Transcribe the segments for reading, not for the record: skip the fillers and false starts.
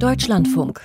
Deutschlandfunk.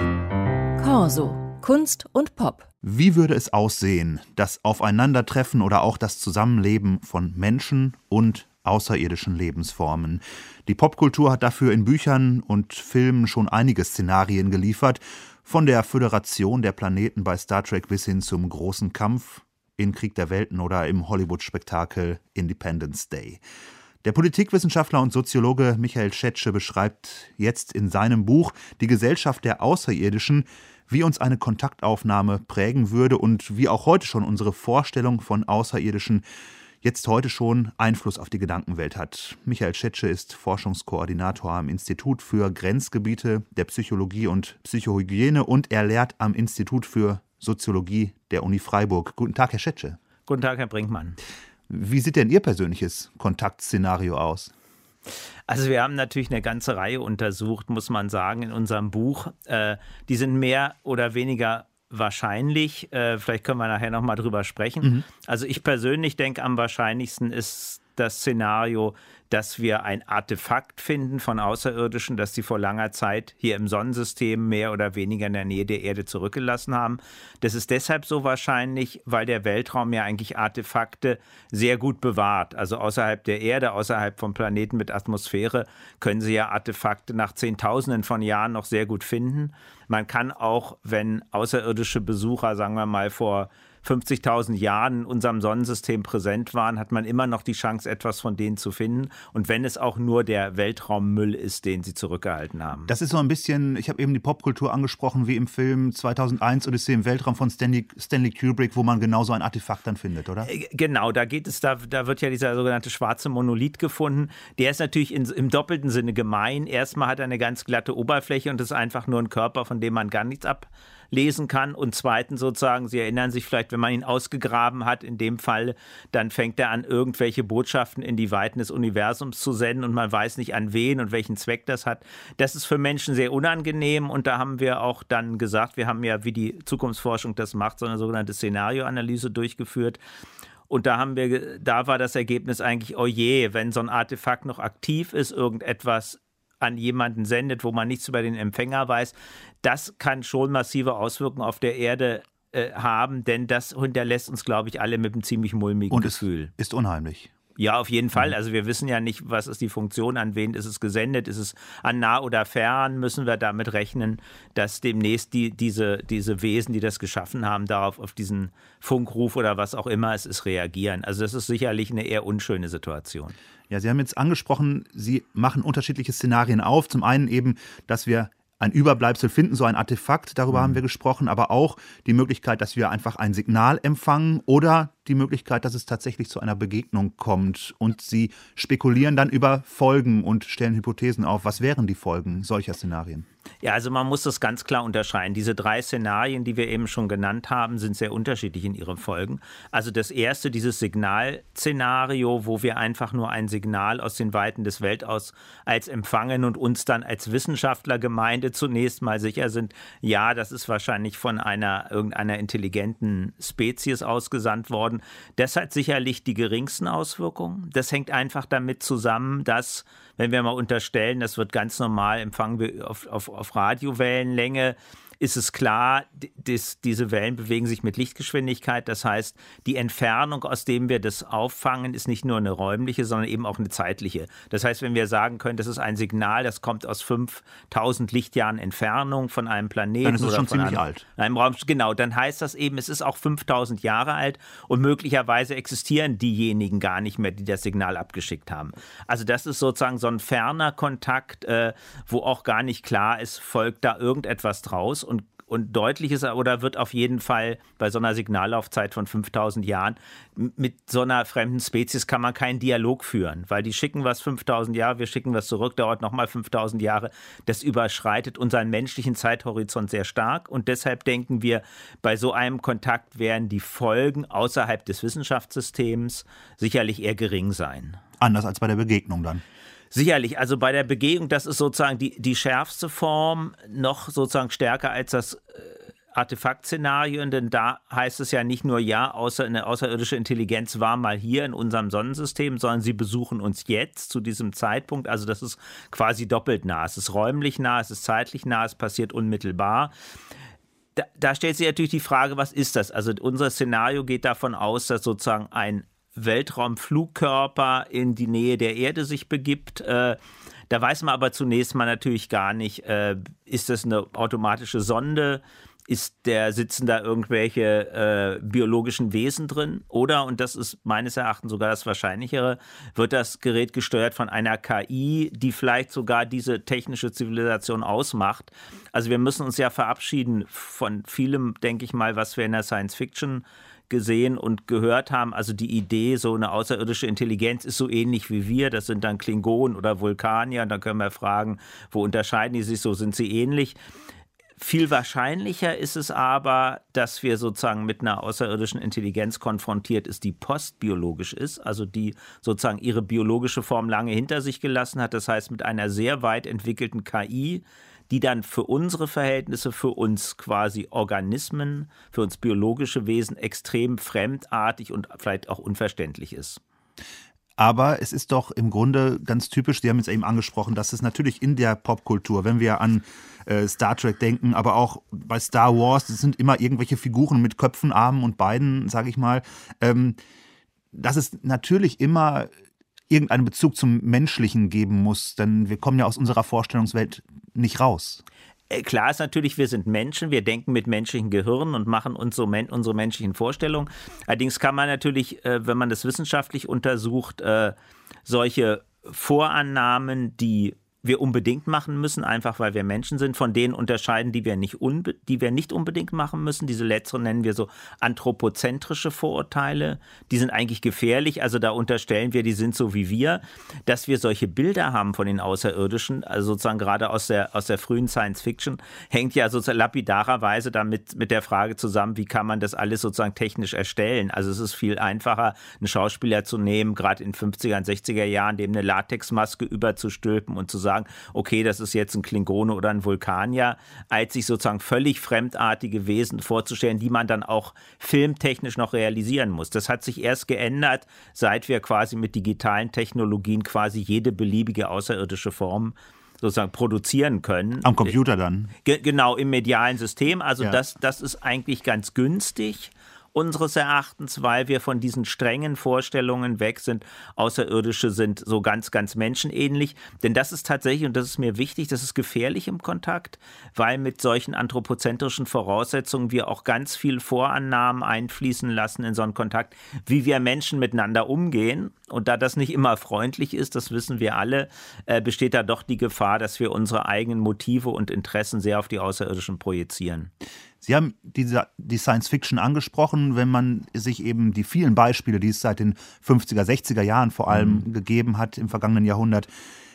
Corso. Kunst und Pop. Wie würde es aussehen, das Aufeinandertreffen oder auch das Zusammenleben von Menschen und außerirdischen Lebensformen? Die Popkultur hat dafür in Büchern und Filmen schon einige Szenarien geliefert, von der Föderation der Planeten bei Star Trek bis hin zum großen Kampf in Krieg der Welten oder im Hollywood-Spektakel Independence Day. Der Politikwissenschaftler und Soziologe Michael Schetsche beschreibt jetzt in seinem Buch Die Gesellschaft der Außerirdischen, wie uns eine Kontaktaufnahme prägen würde und wie auch heute schon unsere Vorstellung von Außerirdischen jetzt heute schon Einfluss auf die Gedankenwelt hat. Michael Schetsche ist Forschungskoordinator am Institut für Grenzgebiete der Psychologie und Psychohygiene und er lehrt am Institut für Soziologie der Uni Freiburg. Guten Tag, Herr Schetsche. Guten Tag, Herr Brinkmann. Wie sieht denn Ihr persönliches Kontaktszenario aus? Also wir haben natürlich eine ganze Reihe untersucht, muss man sagen, in unserem Buch. Die sind mehr oder weniger wahrscheinlich. Vielleicht können wir nachher nochmal drüber sprechen. Also ich persönlich denke, am wahrscheinlichsten ist das Szenario, dass wir ein Artefakt finden von Außerirdischen, das sie vor langer Zeit hier im Sonnensystem mehr oder weniger in der Nähe der Erde zurückgelassen haben. Das ist deshalb so wahrscheinlich, weil der Weltraum ja eigentlich Artefakte sehr gut bewahrt. Also außerhalb der Erde, außerhalb vom Planeten mit Atmosphäre, können Sie ja Artefakte nach Zehntausenden von Jahren noch sehr gut finden. Man kann auch, wenn außerirdische Besucher, sagen wir mal, vor 50.000 Jahren in unserem Sonnensystem präsent waren, hat man immer noch die Chance, etwas von denen zu finden. Und wenn es auch nur der Weltraummüll ist, den sie zurückgehalten haben. Das ist so ein bisschen, ich habe eben die Popkultur angesprochen, wie im Film 2001 Odyssee im Weltraum von Stanley Kubrick, wo man genau so ein Artefakt dann findet, oder? Genau, da wird ja dieser sogenannte schwarze Monolith gefunden. Der ist natürlich im doppelten Sinne gemein. Erstmal hat er eine ganz glatte Oberfläche und ist einfach nur ein Körper, von dem man gar nichts ablesen kann. Und zweitens sozusagen, Sie erinnern sich vielleicht, wenn man ihn ausgegraben hat, in dem Fall, dann fängt er an, irgendwelche Botschaften in die Weiten des Universums zu senden und man weiß nicht an wen und welchen Zweck das hat. Das ist für Menschen sehr unangenehm und da haben wir auch dann gesagt, wir haben ja, wie die Zukunftsforschung das macht, so eine sogenannte Szenarioanalyse durchgeführt. Und da war das Ergebnis eigentlich, oh je, wenn so ein Artefakt noch aktiv ist, irgendetwas an jemanden sendet, wo man nichts über den Empfänger weiß, das kann schon massive Auswirkungen auf der Erde haben, denn das hinterlässt uns, glaube ich, alle mit einem ziemlich mulmigen Gefühl. Und es ist unheimlich. Ja, auf jeden Fall. Also wir wissen ja nicht, was ist die Funktion, an wen ist es gesendet, ist es an nah oder fern, müssen wir damit rechnen, dass demnächst diese Wesen, die das geschaffen haben, darauf auf diesen Funkruf oder was auch immer es ist, reagieren. Also das ist sicherlich eine eher unschöne Situation. Ja, Sie haben jetzt angesprochen, Sie machen unterschiedliche Szenarien auf. Zum einen eben, dass wir ein Überbleibsel finden, so ein Artefakt, darüber haben wir gesprochen, aber auch die Möglichkeit, dass wir einfach ein Signal empfangen oder die Möglichkeit, dass es tatsächlich zu einer Begegnung kommt. Und Sie spekulieren dann über Folgen und stellen Hypothesen auf. Was wären die Folgen solcher Szenarien? Ja, also man muss das ganz klar unterscheiden. Diese 3 Szenarien, die wir eben schon genannt haben, sind sehr unterschiedlich in ihren Folgen. Also das erste, dieses Signalszenario, wo wir einfach nur ein Signal aus den Weiten des Weltalls als empfangen und uns dann als Wissenschaftlergemeinde zunächst mal sicher sind, ja, das ist wahrscheinlich von irgendeiner intelligenten Spezies ausgesandt worden. Das hat sicherlich die geringsten Auswirkungen. Das hängt einfach damit zusammen, dass, wenn wir mal unterstellen, das wird ganz normal, empfangen wir auf Radiowellenlänge, ist es klar, diese Wellen bewegen sich mit Lichtgeschwindigkeit. Das heißt, die Entfernung, aus dem wir das auffangen, ist nicht nur eine räumliche, sondern eben auch eine zeitliche. Das heißt, wenn wir sagen können, das ist ein Signal, das kommt aus 5000 Lichtjahren Entfernung von einem Planeten. Dann ist es oder schon von ziemlich alt. Einem Raum, genau, dann heißt das eben, es ist auch 5000 Jahre alt und möglicherweise existieren diejenigen gar nicht mehr, die das Signal abgeschickt haben. Also das ist sozusagen so ein ferner Kontakt, wo auch gar nicht klar ist, folgt da irgendetwas draus. Und deutlich ist oder wird auf jeden Fall bei so einer Signallaufzeit von 5000 Jahren, mit so einer fremden Spezies kann man keinen Dialog führen, weil die schicken was 5000 Jahre, wir schicken was zurück, dauert nochmal 5000 Jahre. Das überschreitet unseren menschlichen Zeithorizont sehr stark und deshalb denken wir, bei so einem Kontakt werden die Folgen außerhalb des Wissenschaftssystems sicherlich eher gering sein. Anders als bei der Begegnung dann. Sicherlich, also bei der Begegnung, das ist sozusagen die schärfste Form, noch sozusagen stärker als das Artefaktszenarien, denn da heißt es ja nicht nur, ja, eine außerirdische Intelligenz war mal hier in unserem Sonnensystem, sondern sie besuchen uns jetzt zu diesem Zeitpunkt. Also das ist quasi doppelt nah. Es ist räumlich nah, es ist zeitlich nah, es passiert unmittelbar. Da stellt sich natürlich die Frage, was ist das? Also unser Szenario geht davon aus, dass sozusagen ein Weltraumflugkörper in die Nähe der Erde sich begibt. Da weiß man aber zunächst mal natürlich gar nicht, ist das eine automatische Sonde? Sitzen da irgendwelche biologischen Wesen drin? Oder, und das ist meines Erachtens sogar das Wahrscheinlichere, wird das Gerät gesteuert von einer KI, die vielleicht sogar diese technische Zivilisation ausmacht? Also wir müssen uns ja verabschieden von vielem, denke ich mal, was wir in der Science Fiction gesehen und gehört haben. Also die Idee, so eine außerirdische Intelligenz ist so ähnlich wie wir. Das sind dann Klingonen oder Vulkanier. Und dann können wir fragen, wo unterscheiden die sich? So sind sie ähnlich. Viel wahrscheinlicher ist es aber, dass wir sozusagen mit einer außerirdischen Intelligenz konfrontiert ist, die postbiologisch ist, also die sozusagen ihre biologische Form lange hinter sich gelassen hat. Das heißt, mit einer sehr weit entwickelten KI, die dann für unsere Verhältnisse, für uns quasi Organismen, für uns biologische Wesen extrem fremdartig und vielleicht auch unverständlich ist. Aber es ist doch im Grunde ganz typisch, Sie haben es eben angesprochen, dass es natürlich in der Popkultur, wenn wir an Star Trek denken, aber auch bei Star Wars, das sind immer irgendwelche Figuren mit Köpfen, Armen und Beinen, sage ich mal, dass es natürlich immer irgendeinen Bezug zum Menschlichen geben muss, denn wir kommen ja aus unserer Vorstellungswelt nicht raus. Klar ist natürlich, wir sind Menschen, wir denken mit menschlichen Gehirnen und machen uns so unsere menschlichen Vorstellungen. Allerdings kann man natürlich, wenn man das wissenschaftlich untersucht, solche Vorannahmen, die wir unbedingt machen müssen, einfach weil wir Menschen sind, von denen unterscheiden, die wir nicht unbedingt machen müssen. Diese letzteren nennen wir so anthropozentrische Vorurteile. Die sind eigentlich gefährlich, also da unterstellen wir, die sind so wie wir. Dass wir solche Bilder haben von den Außerirdischen, also sozusagen gerade aus der frühen Science Fiction, hängt ja sozusagen lapidarerweise damit mit der Frage zusammen, wie kann man das alles sozusagen technisch erstellen. Also es ist viel einfacher, einen Schauspieler zu nehmen, gerade in 50er und 60er Jahren, dem eine Latexmaske überzustülpen und zu sagen, okay, das ist jetzt ein Klingone oder ein Vulkanier, als sich sozusagen völlig fremdartige Wesen vorzustellen, die man dann auch filmtechnisch noch realisieren muss. Das hat sich erst geändert, seit wir quasi mit digitalen Technologien quasi jede beliebige außerirdische Form sozusagen produzieren können. Am Computer dann? Genau, im medialen System. Also ja. Das ist eigentlich ganz günstig unseres Erachtens, weil wir von diesen strengen Vorstellungen weg sind. Außerirdische sind so ganz, ganz menschenähnlich. Denn das ist tatsächlich, und das ist mir wichtig, das ist gefährlich im Kontakt, weil mit solchen anthropozentrischen Voraussetzungen wir auch ganz viel Vorannahmen einfließen lassen in so einen Kontakt, wie wir Menschen miteinander umgehen. Und da das nicht immer freundlich ist, das wissen wir alle, besteht da doch die Gefahr, dass wir unsere eigenen Motive und Interessen sehr auf die Außerirdischen projizieren. Sie haben die Science Fiction angesprochen, wenn man sich eben die vielen Beispiele, die es seit den 50er, 60er Jahren vor allem gegeben hat im vergangenen Jahrhundert,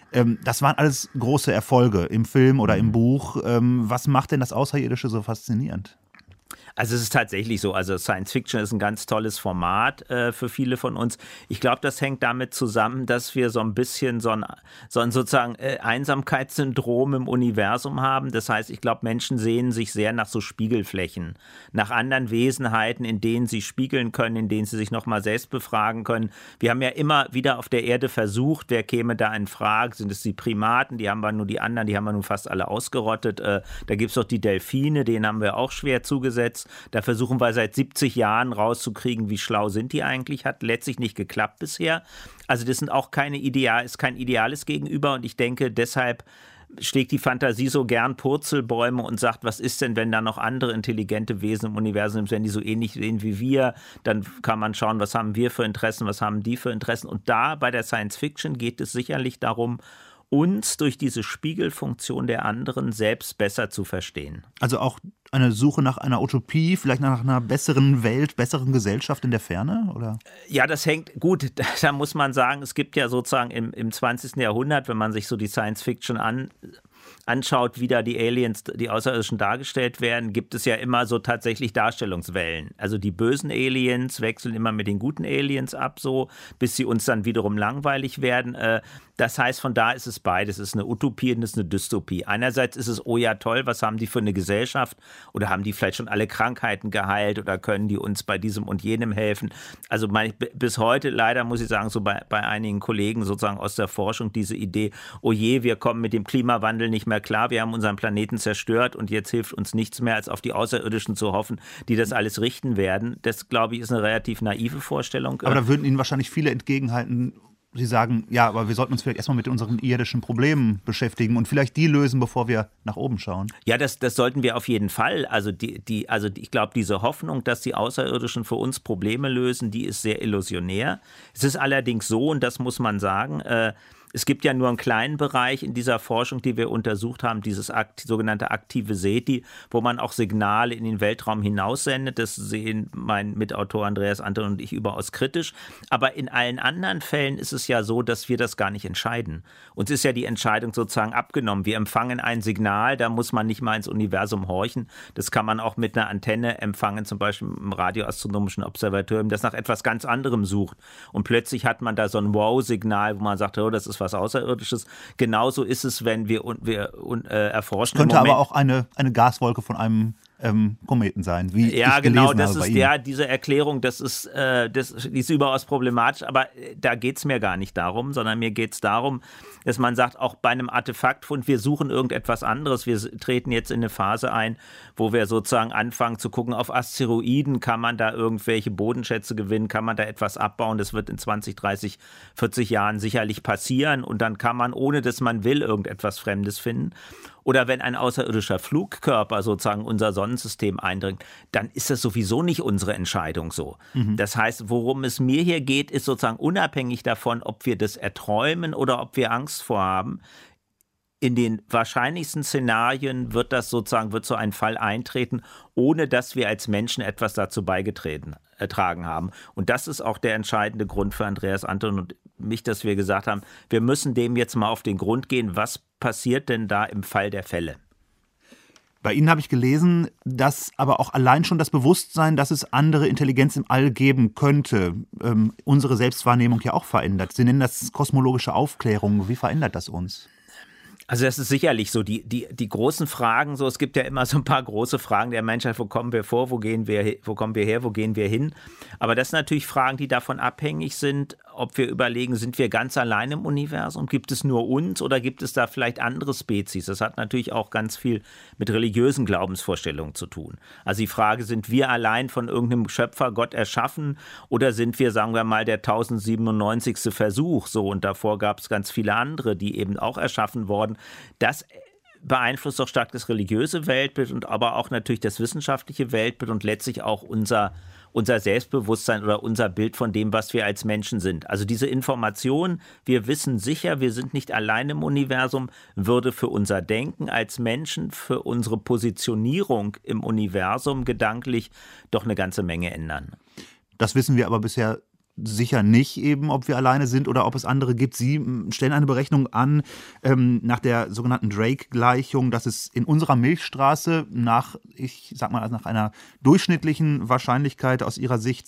das waren alles große Erfolge im Film oder im Buch. Was macht denn das Außerirdische so faszinierend? Also es ist tatsächlich so, also Science Fiction ist ein ganz tolles Format für viele von uns. Ich glaube, das hängt damit zusammen, dass wir so ein bisschen so ein sozusagen Einsamkeitssyndrom im Universum haben. Das heißt, ich glaube, Menschen sehnen sich sehr nach so Spiegelflächen, nach anderen Wesenheiten, in denen sie spiegeln können, in denen sie sich nochmal selbst befragen können. Wir haben ja immer wieder auf der Erde versucht, wer käme da in Frage? Sind es die Primaten? Die haben wir nur, die anderen, die haben wir nun fast alle ausgerottet. Da gibt es doch die Delfine, denen haben wir auch schwer zugesetzt. Da versuchen wir seit 70 Jahren rauszukriegen, wie schlau sind die eigentlich. Hat letztlich nicht geklappt bisher. Also das sind auch ist kein ideales Gegenüber. Und ich denke, deshalb schlägt die Fantasie so gern Purzelbäume und sagt, was ist denn, wenn da noch andere intelligente Wesen im Universum sind, wenn die so ähnlich sehen wie wir, dann kann man schauen, was haben wir für Interessen, was haben die für Interessen. Und da bei der Science Fiction geht es sicherlich darum, uns durch diese Spiegelfunktion der anderen selbst besser zu verstehen. Also auch eine Suche nach einer Utopie, vielleicht nach einer besseren Welt, besseren Gesellschaft in der Ferne, oder? Ja, das hängt, gut, da muss man sagen, es gibt ja sozusagen im 20. Jahrhundert, wenn man sich so die Science Fiction anschaut, wie da die Aliens, die Außerirdischen dargestellt werden, gibt es ja immer so tatsächlich Darstellungswellen. Also die bösen Aliens wechseln immer mit den guten Aliens ab, so, bis sie uns dann wiederum langweilig werden. Das heißt, von da ist es beides. Es ist eine Utopie und es ist eine Dystopie. Einerseits ist es, oh ja toll, was haben die für eine Gesellschaft? Oder haben die vielleicht schon alle Krankheiten geheilt? Oder können die uns bei diesem und jenem helfen? Also bis heute, leider muss ich sagen, so bei einigen Kollegen sozusagen aus der Forschung diese Idee, oh je, wir kommen mit dem Klimawandel nicht mehr klar, wir haben unseren Planeten zerstört und jetzt hilft uns nichts mehr, als auf die Außerirdischen zu hoffen, die das alles richten werden. Das, glaube ich, ist eine relativ naive Vorstellung. Aber da würden Ihnen wahrscheinlich viele entgegenhalten, Sie sagen, ja, aber wir sollten uns vielleicht erstmal mit unseren irdischen Problemen beschäftigen und vielleicht die lösen, bevor wir nach oben schauen. Ja, das sollten wir auf jeden Fall. Also ich glaube, diese Hoffnung, dass die Außerirdischen für uns Probleme lösen, die ist sehr illusionär. Es ist allerdings so, und das muss man sagen, es gibt ja nur einen kleinen Bereich in dieser Forschung, die wir untersucht haben, dieses sogenannte aktive SETI, wo man auch Signale in den Weltraum hinaussendet. Das sehen mein Mitautor Andreas Anton und ich überaus kritisch. Aber in allen anderen Fällen ist es ja so, dass wir das gar nicht entscheiden. Uns ist ja die Entscheidung sozusagen abgenommen. Wir empfangen ein Signal, da muss man nicht mal ins Universum horchen. Das kann man auch mit einer Antenne empfangen, zum Beispiel im radioastronomischen Observatorium, das nach etwas ganz anderem sucht. Und plötzlich hat man da so ein Wow-Signal, wo man sagt, oh, das ist was Außerirdisches. Genauso ist es, wenn wir erforschen. Könnte aber auch eine Gaswolke von einem Kometen sein, wie ja, ich gelesen genau, das habe bei ist Ihnen. ja diese Erklärung, die ist überaus problematisch, aber da geht es mir gar nicht darum, sondern mir geht es darum, dass man sagt, auch bei einem Artefaktfund, wir suchen irgendetwas anderes. Wir treten jetzt in eine Phase ein, wo wir sozusagen anfangen zu gucken, auf Asteroiden kann man da irgendwelche Bodenschätze gewinnen, kann man da etwas abbauen. Das wird in 20, 30, 40 Jahren sicherlich passieren und dann kann man, ohne dass man will, irgendetwas Fremdes finden. Oder wenn ein außerirdischer Flugkörper sozusagen unser Sonnensystem eindringt, dann ist das sowieso nicht unsere Entscheidung so. Das heißt, worum es mir hier geht, ist sozusagen unabhängig davon, ob wir das erträumen oder ob wir Angst vorhaben. In den wahrscheinlichsten Szenarien wird so ein Fall eintreten, ohne dass wir als Menschen etwas dazu beigetragen haben. Und das ist auch der entscheidende Grund für Andreas Anton und mich, dass wir gesagt haben, wir müssen dem jetzt mal auf den Grund gehen, was passiert denn da im Fall der Fälle? Bei Ihnen habe ich gelesen, dass aber auch allein schon das Bewusstsein, dass es andere Intelligenz im All geben könnte, unsere Selbstwahrnehmung ja auch verändert. Sie nennen das kosmologische Aufklärung. Wie verändert das uns? Also das ist sicherlich so, die großen Fragen, so es gibt ja immer so ein paar große Fragen der Menschheit, wo kommen wir vor, wo kommen wir her, wo gehen wir hin? Aber das sind natürlich Fragen, die davon abhängig sind, ob wir überlegen, sind wir ganz allein im Universum? Gibt es nur uns oder gibt es da vielleicht andere Spezies? Das hat natürlich auch ganz viel mit religiösen Glaubensvorstellungen zu tun. Also die Frage, sind wir allein von irgendeinem Schöpfer Gott erschaffen oder sind wir, sagen wir mal, der 1097. Versuch? So, und davor gab es ganz viele andere, die eben auch erschaffen wurden. Das beeinflusst doch stark das religiöse Weltbild und aber auch natürlich das wissenschaftliche Weltbild und letztlich auch unser Selbstbewusstsein oder unser Bild von dem, was wir als Menschen sind. Also diese Information, wir wissen sicher, wir sind nicht allein im Universum, würde für unser Denken als Menschen, für unsere Positionierung im Universum gedanklich doch eine ganze Menge ändern. Das wissen wir aber bisher sicher nicht eben, ob wir alleine sind oder ob es andere gibt. Sie stellen eine Berechnung an nach der sogenannten Drake-Gleichung, dass es in unserer Milchstraße nach einer durchschnittlichen Wahrscheinlichkeit aus Ihrer Sicht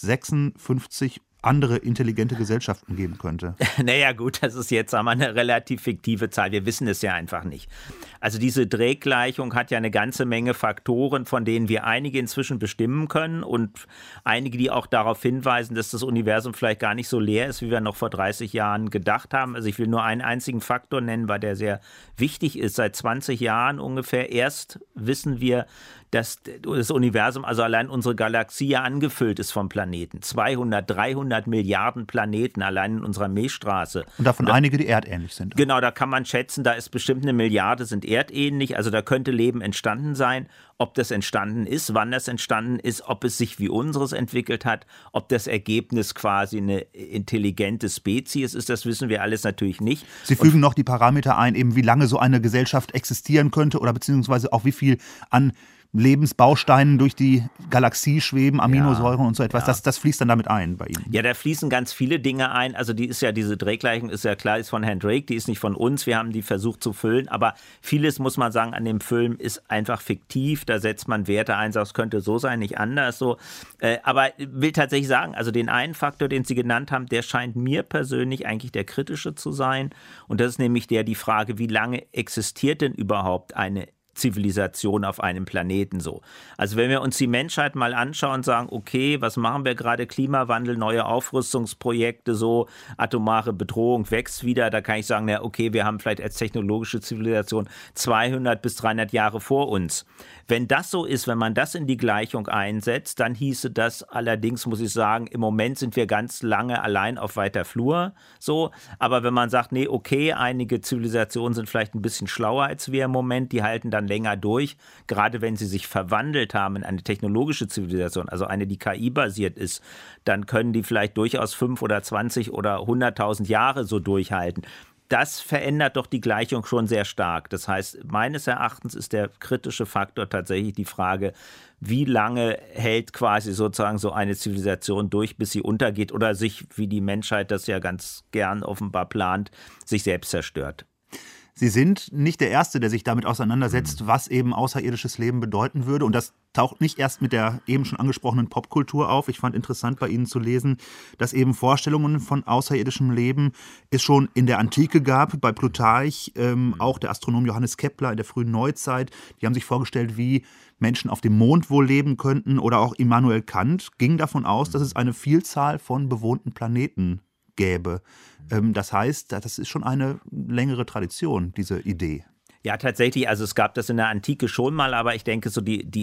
56 andere intelligente Gesellschaften geben könnte. Naja gut, das ist jetzt eine relativ fiktive Zahl. Wir wissen es ja einfach nicht. Also diese Drake-Gleichung hat ja eine ganze Menge Faktoren, von denen wir einige inzwischen bestimmen können und einige, die auch darauf hinweisen, dass das Universum vielleicht gar nicht so leer ist, wie wir noch vor 30 Jahren gedacht haben. Also ich will nur einen einzigen Faktor nennen, weil der sehr wichtig ist. Seit 20 Jahren ungefähr erst wissen wir, dass das Universum, also allein unsere Galaxie ja angefüllt ist von Planeten. 200, 300 Milliarden Planeten allein in unserer Milchstraße. Und davon einige, die erdähnlich sind. Genau, da kann man schätzen, da ist bestimmt 1 Milliarde, sind erdähnlich. Also da könnte Leben entstanden sein. Ob das entstanden ist, wann das entstanden ist, ob es sich wie unseres entwickelt hat, ob das Ergebnis quasi eine intelligente Spezies ist, das wissen wir alles natürlich nicht. Sie fügen noch die Parameter ein, eben wie lange so eine Gesellschaft existieren könnte oder beziehungsweise auch wie viel an Lebensbausteinen durch die Galaxie schweben, Aminosäuren und so etwas. Ja. Das fließt dann damit ein bei Ihnen. Ja, da fließen ganz viele Dinge ein. Also diese Drehgleichung ist ja klar, ist von Herrn Drake, die ist nicht von uns. Wir haben die versucht zu füllen. Aber vieles, muss man sagen, an dem Film ist einfach fiktiv. Da setzt man Werte ein, sagt, es könnte so sein, nicht anders. So. Aber will tatsächlich sagen, also den einen Faktor, den Sie genannt haben, der scheint mir persönlich eigentlich der kritische zu sein. Und das ist nämlich die Frage, wie lange existiert denn überhaupt eine Zivilisation auf einem Planeten so. Also wenn wir uns die Menschheit mal anschauen und sagen, okay, was machen wir gerade? Klimawandel, neue Aufrüstungsprojekte, so atomare Bedrohung wächst wieder, da kann ich sagen, na okay, wir haben vielleicht als technologische Zivilisation 200 bis 300 Jahre vor uns. Wenn das so ist, wenn man das in die Gleichung einsetzt, dann hieße das allerdings, muss ich sagen, im Moment sind wir ganz lange allein auf weiter Flur, so. Aber wenn man sagt, nee, okay, einige Zivilisationen sind vielleicht ein bisschen schlauer als wir im Moment, die halten dann länger durch, gerade wenn sie sich verwandelt haben in eine technologische Zivilisation, also eine, die KI-basiert ist, dann können die vielleicht durchaus 5 oder 20 oder 100.000 Jahre so durchhalten. Das verändert doch die Gleichung schon sehr stark. Das heißt, meines Erachtens ist der kritische Faktor tatsächlich die Frage, wie lange hält quasi sozusagen so eine Zivilisation durch, bis sie untergeht oder sich, wie die Menschheit das ja ganz gern offenbar plant, sich selbst zerstört. Sie sind nicht der Erste, der sich damit auseinandersetzt, was eben außerirdisches Leben bedeuten würde. Und das taucht nicht erst mit der eben schon angesprochenen Popkultur auf. Ich fand interessant bei Ihnen zu lesen, dass eben Vorstellungen von außerirdischem Leben es schon in der Antike gab, bei Plutarch, auch der Astronom Johannes Kepler in der frühen Neuzeit. Die haben sich vorgestellt, wie Menschen auf dem Mond wohl leben könnten. Oder auch Immanuel Kant ging davon aus, dass es eine Vielzahl von bewohnten Planeten gäbe. Das heißt, das ist schon eine längere Tradition, diese Idee. Ja, tatsächlich, also es gab das in der Antike schon mal, aber ich denke, so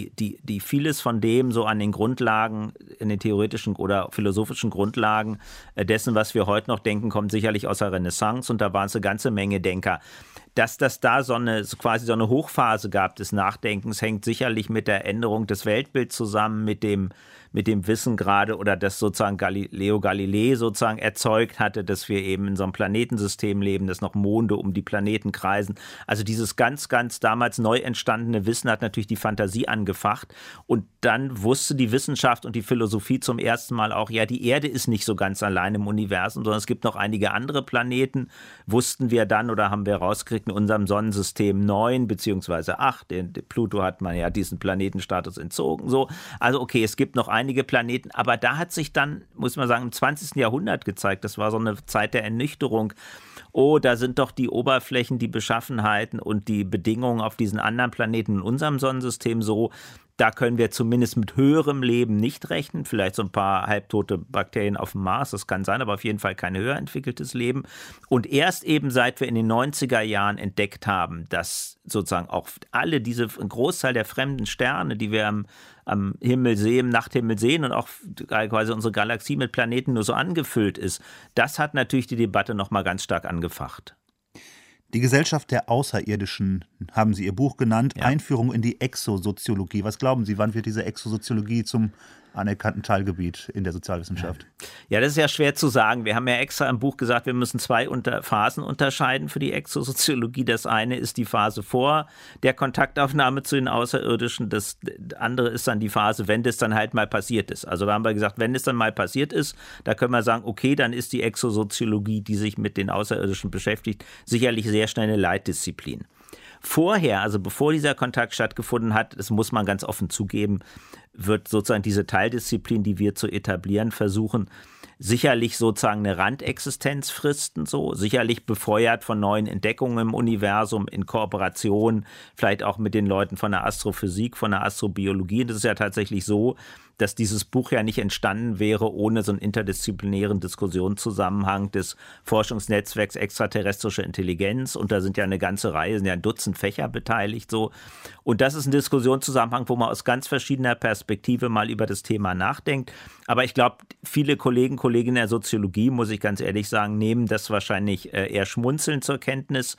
die vieles von dem so an den Grundlagen, in den theoretischen oder philosophischen Grundlagen dessen, was wir heute noch denken, kommt sicherlich aus der Renaissance und da waren es eine ganze Menge Denker. Dass das da quasi so eine Hochphase gab des Nachdenkens, hängt sicherlich mit der Änderung des Weltbilds zusammen, mit dem Wissen gerade oder das sozusagen Galileo Galilei sozusagen erzeugt hatte, dass wir eben in so einem Planetensystem leben, dass noch Monde um die Planeten kreisen. Also dieses ganz, ganz damals neu entstandene Wissen hat natürlich die Fantasie angefacht und dann wusste die Wissenschaft und die Philosophie zum ersten Mal auch, ja, die Erde ist nicht so ganz allein im Universum, sondern es gibt noch einige andere Planeten, wussten wir dann oder haben wir rausgekriegt in unserem Sonnensystem 9 beziehungsweise 8, den Pluto hat man ja diesen Planetenstatus entzogen, so. Also okay, es gibt noch einige Planeten, aber da hat sich dann, muss man sagen, im 20. Jahrhundert gezeigt, das war so eine Zeit der Ernüchterung. Oh, da sind doch die Oberflächen, die Beschaffenheiten und die Bedingungen auf diesen anderen Planeten in unserem Sonnensystem so, da können wir zumindest mit höherem Leben nicht rechnen. Vielleicht so ein paar halbtote Bakterien auf dem Mars, das kann sein, aber auf jeden Fall kein höher entwickeltes Leben. Und erst eben seit wir in den 90er Jahren entdeckt haben, dass sozusagen auch ein Großteil der fremden Sterne, die wir am Himmel sehen, im Nachthimmel sehen und auch quasi unsere Galaxie mit Planeten nur so angefüllt ist, das hat natürlich die Debatte nochmal ganz stark angefacht. Die Gesellschaft der Außerirdischen haben Sie Ihr Buch genannt, ja. Einführung in die Exosoziologie. Was glauben Sie, wann wird diese Exosoziologie zum anerkannten Teilgebiet in der Sozialwissenschaft? Ja, das ist ja schwer zu sagen. Wir haben ja extra im Buch gesagt, wir müssen 2 Phasen unterscheiden für die Exosoziologie. Das eine ist die Phase vor der Kontaktaufnahme zu den Außerirdischen. Das andere ist dann die Phase, wenn das dann halt mal passiert ist. Also da haben wir gesagt, wenn es dann mal passiert ist, da können wir sagen, okay, dann ist die Exosoziologie, die sich mit den Außerirdischen beschäftigt, sicherlich sehr schnell eine Leitdisziplin. Vorher, also bevor dieser Kontakt stattgefunden hat, das muss man ganz offen zugeben, wird sozusagen diese Teildisziplin, die wir zu etablieren versuchen, sicherlich sozusagen eine Randexistenz fristen, so sicherlich befeuert von neuen Entdeckungen im Universum, in Kooperation, vielleicht auch mit den Leuten von der Astrophysik, von der Astrobiologie. Und das ist ja tatsächlich so, dass dieses Buch ja nicht entstanden wäre ohne so einen interdisziplinären Diskussionszusammenhang des Forschungsnetzwerks extraterrestrische Intelligenz. Und da sind ja eine ganze Reihe, sind ja ein Dutzend Fächer beteiligt. So. Und das ist ein Diskussionszusammenhang, wo man aus ganz verschiedener Perspektive mal über das Thema nachdenkt. Aber ich glaube, viele Kolleginnen der Soziologie, muss ich ganz ehrlich sagen, nehmen das wahrscheinlich eher schmunzelnd zur Kenntnis.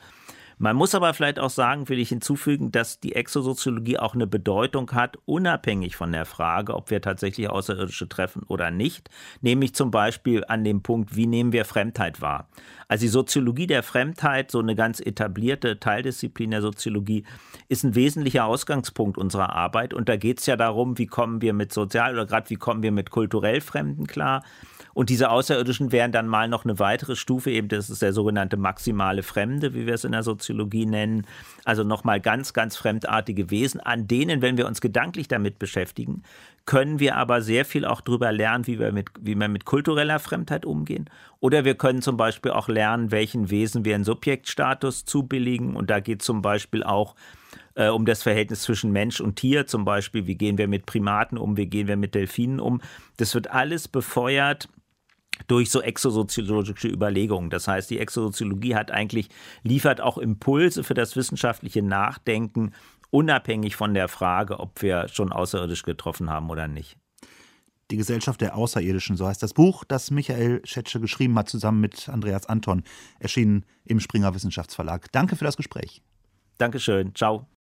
Man muss aber vielleicht auch sagen, will ich hinzufügen, dass die Exosoziologie auch eine Bedeutung hat, unabhängig von der Frage, ob wir tatsächlich Außerirdische treffen oder nicht. Nämlich zum Beispiel an dem Punkt, wie nehmen wir Fremdheit wahr? Also die Soziologie der Fremdheit, so eine ganz etablierte Teildisziplin der Soziologie, ist ein wesentlicher Ausgangspunkt unserer Arbeit. Und da geht es ja darum, wie kommen wir mit sozial oder gerade wie kommen wir mit kulturell Fremden klar. Und diese Außerirdischen wären dann mal noch eine weitere Stufe, eben das ist der sogenannte maximale Fremde, wie wir es in der Soziologie nennen. Also nochmal ganz, ganz fremdartige Wesen, an denen, wenn wir uns gedanklich damit beschäftigen, können wir aber sehr viel auch darüber lernen, wie wir mit kultureller Fremdheit umgehen. Oder wir können zum Beispiel auch lernen, welchen Wesen wir einen Subjektstatus zubilligen. Und da geht es zum Beispiel auch um das Verhältnis zwischen Mensch und Tier, zum Beispiel, wie gehen wir mit Primaten um, wie gehen wir mit Delfinen um. Das wird alles befeuert durch so exosoziologische Überlegungen. Das heißt, die Exosoziologie liefert auch Impulse für das wissenschaftliche Nachdenken, unabhängig von der Frage, ob wir schon außerirdisch getroffen haben oder nicht. Die Gesellschaft der Außerirdischen, so heißt das Buch, das Michael Schetsche geschrieben hat, zusammen mit Andreas Anton, erschienen im Springer Wissenschaftsverlag. Danke für das Gespräch. Dankeschön. Ciao.